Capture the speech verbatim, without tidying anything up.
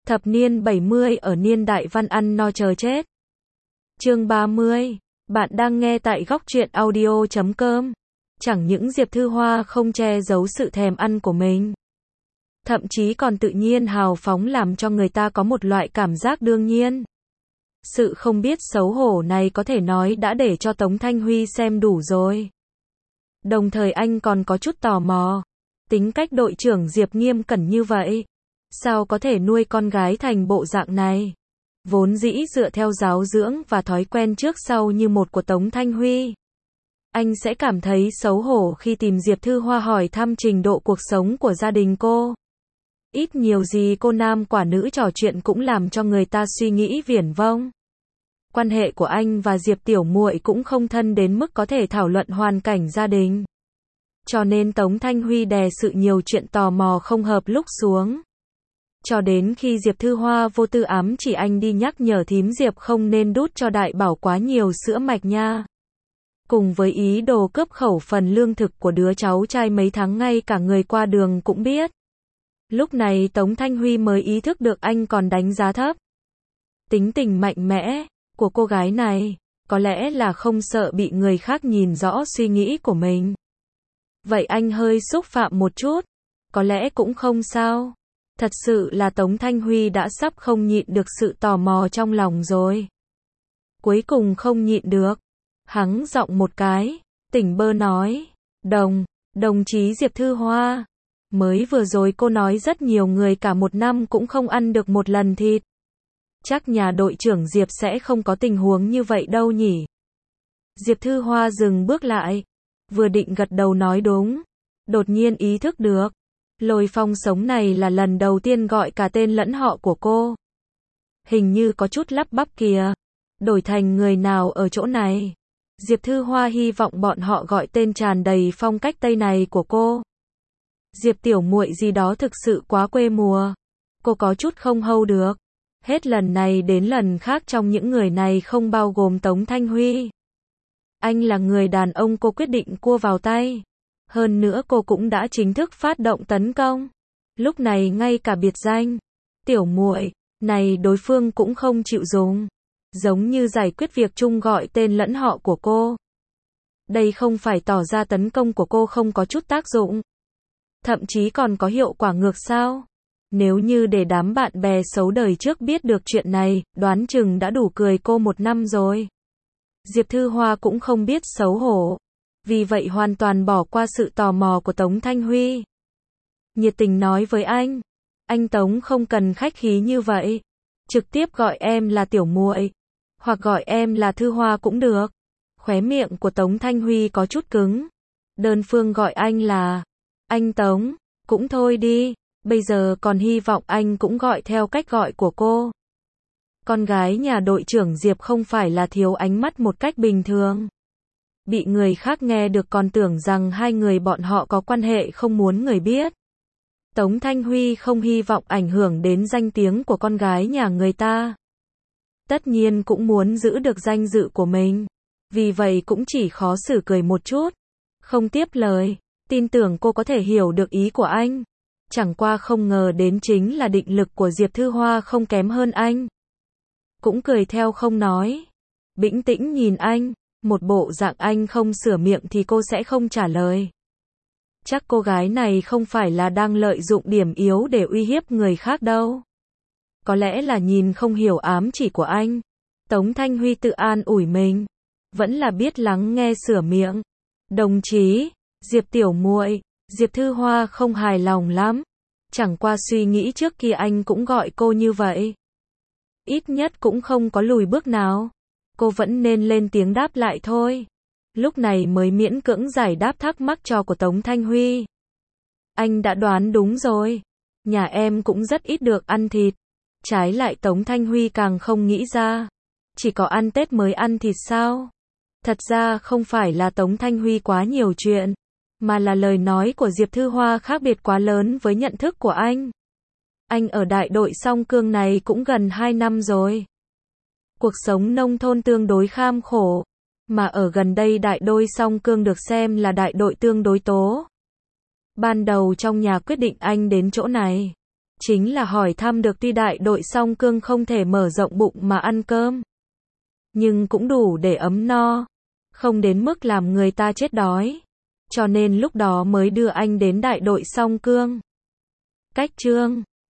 Thập niên bảy mươi ở niên đại văn ăn no chờ chết. Chương ba mươi. Bạn đang nghe tại góc truyện audio chấm com. Chẳng những Diệp Thư Hoa không che giấu sự thèm ăn của mình, thậm chí còn tự nhiên hào phóng làm cho người ta có một loại cảm giác đương nhiên. Sự không biết xấu hổ này có thể nói đã để cho Tống Thanh Huy xem đủ rồi. Đồng thời anh còn có chút tò mò. Tính cách đội trưởng Diệp nghiêm cẩn như vậy, sao có thể nuôi con gái thành bộ dạng này? Vốn dĩ dựa theo giáo dưỡng và thói quen trước sau như một của Tống Thanh Huy, anh sẽ cảm thấy xấu hổ khi tìm Diệp Thư Hoa hỏi thăm trình độ cuộc sống của gia đình cô. Ít nhiều gì cô nam quả nữ trò chuyện cũng làm cho người ta suy nghĩ viển vông. Quan hệ của anh và Diệp tiểu muội cũng không thân đến mức có thể thảo luận hoàn cảnh gia đình. Cho nên Tống Thanh Huy đè sự nhiều chuyện tò mò không hợp lúc xuống. Cho đến khi Diệp Thư Hoa vô tư ám chỉ anh đi nhắc nhở thím Diệp không nên đút cho Đại Bảo quá nhiều sữa mạch nha. Cùng với ý đồ cướp khẩu phần lương thực của đứa cháu trai mấy tháng ngay cả người qua đường cũng biết. Lúc này Tống Thanh Huy mới ý thức được anh còn đánh giá thấp tính tình mạnh mẽ của cô gái này, có lẽ là không sợ bị người khác nhìn rõ suy nghĩ của mình. Vậy anh hơi xúc phạm một chút, có lẽ cũng không sao. Thật sự là Tống Thanh Huy đã sắp không nhịn được sự tò mò trong lòng rồi. Cuối cùng không nhịn được, hắng giọng một cái, tỉnh bơ nói, đồng, đồng chí Diệp Thư Hoa, mới vừa rồi cô nói rất nhiều người cả một năm cũng không ăn được một lần thịt. Chắc nhà đội trưởng Diệp sẽ không có tình huống như vậy đâu nhỉ. Diệp Thư Hoa dừng bước lại, vừa định gật đầu nói đúng, đột nhiên ý thức được, Lôi Phong sống này là lần đầu tiên gọi cả tên lẫn họ của cô. Hình như có chút lắp bắp kìa, đổi thành người nào ở chỗ này. Diệp Thư Hoa hy vọng bọn họ gọi tên tràn đầy phong cách Tây này của cô. Diệp tiểu muội gì đó thực sự quá quê mùa. Cô có chút không hâu được. Hết lần này đến lần khác trong những người này không bao gồm Tống Thanh Huy. Anh là người đàn ông cô quyết định cua vào tay. Hơn nữa cô cũng đã chính thức phát động tấn công. Lúc này ngay cả biệt danh tiểu muội này đối phương cũng không chịu dùng. Giống như giải quyết việc chung gọi tên lẫn họ của cô. Đây không phải tỏ ra tấn công của cô không có chút tác dụng. Thậm chí còn có hiệu quả ngược sao? Nếu như để đám bạn bè xấu đời trước biết được chuyện này, đoán chừng đã đủ cười cô một năm rồi. Diệp Thư Hoa cũng không biết xấu hổ. Vì vậy hoàn toàn bỏ qua sự tò mò của Tống Thanh Huy. Nhiệt tình nói với anh. Anh Tống không cần khách khí như vậy. Trực tiếp gọi em là tiểu muội. Hoặc gọi em là Thư Hoa cũng được. Khóe miệng của Tống Thanh Huy có chút cứng. Đơn phương gọi anh là anh Tống. Cũng thôi đi. Bây giờ còn hy vọng anh cũng gọi theo cách gọi của cô. Con gái nhà đội trưởng Diệp không phải là thiếu ánh mắt một cách bình thường. Bị người khác nghe được còn tưởng rằng hai người bọn họ có quan hệ không muốn người biết. Tống Thanh Huy không hy vọng ảnh hưởng đến danh tiếng của con gái nhà người ta. Tất nhiên cũng muốn giữ được danh dự của mình. Vì vậy cũng chỉ khó xử cười một chút. Không tiếp lời. Tin tưởng cô có thể hiểu được ý của anh. Chẳng qua không ngờ đến chính là định lực của Diệp Thư Hoa không kém hơn anh. Cũng cười theo không nói. Bĩnh tĩnh nhìn anh. Một bộ dạng anh không sửa miệng thì cô sẽ không trả lời. Chắc cô gái này không phải là đang lợi dụng điểm yếu để uy hiếp người khác đâu. Có lẽ là nhìn không hiểu ám chỉ của anh. Tống Thanh Huy tự an ủi mình. Vẫn là biết lắng nghe sửa miệng. Đồng chí, Diệp tiểu muội, Diệp Thư Hoa không hài lòng lắm. Chẳng qua suy nghĩ trước kia anh cũng gọi cô như vậy. Ít nhất cũng không có lùi bước nào. Cô vẫn nên lên tiếng đáp lại thôi. Lúc này mới miễn cưỡng giải đáp thắc mắc cho của Tống Thanh Huy. Anh đã đoán đúng rồi. Nhà em cũng rất ít được ăn thịt. Trái lại Tống Thanh Huy càng không nghĩ ra. Chỉ có ăn Tết mới ăn thịt sao? Thật ra không phải là Tống Thanh Huy quá nhiều chuyện. Mà là lời nói của Diệp Thư Hoa khác biệt quá lớn với nhận thức của anh. Anh ở đại đội song cương này cũng gần hai năm rồi. Cuộc sống nông thôn tương đối kham khổ. Mà ở gần đây đại đội song cương được xem là đại đội tương đối tố. Ban đầu trong nhà quyết định anh đến chỗ này. Chính là hỏi thăm được tuy đại đội song cương không thể mở rộng bụng mà ăn cơm, nhưng cũng đủ để ấm no, không đến mức làm người ta chết đói. Cho nên lúc đó mới đưa anh đến đại đội song cương. Cách chương